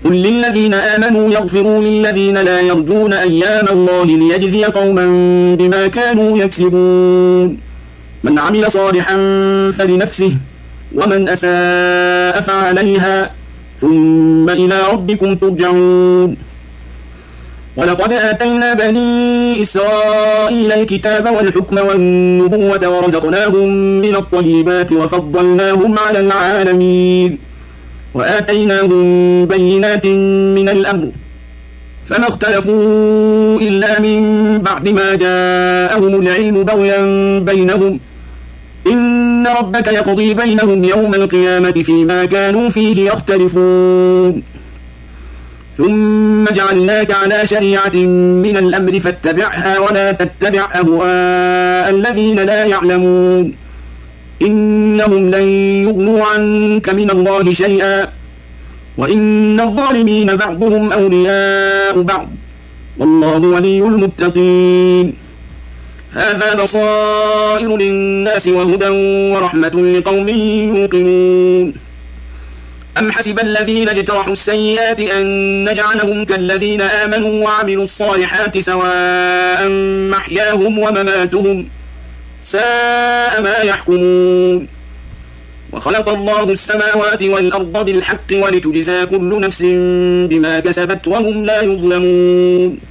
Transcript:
قل للذين آمنوا يغفروا للذين لا يرجون أيام الله ليجزي قوما بما كانوا يكسبون من عمل صالحا فلنفسه ومن أساء فعليها ثم إلى ربكم ترجعون ولقد آتينا بني إسرائيل الكتاب والحكم والنبوة ورزقناهم من الطيبات وفضلناهم على العالمين وآتيناهم بينات من الأمر فما اختلفوا إلا من بعد ما جاءهم العلم بغيا بينهم إن ربك يقضي بينهم يوم القيامة فيما كانوا فيه يختلفون ثم جعلناك على شريعة من الأمر فاتبعها ولا تتبع أهواء الذين لا يعلمون إنهم لن يغنوا عنك من الله شيئا وإن الظالمين بعضهم أولياء بعض والله ولي المتقين هذا بصائر للناس وهدى ورحمة لقوم يوقنون أم حسب الذين اجترحوا السيئات أن نجعلهم كالذين آمنوا وعملوا الصالحات سواء محياهم ومماتهم ساء ما يحكمون وخلق الله السماوات والأرض بالحق ولتجزى كل نفس بما كسبت وهم لا يظلمون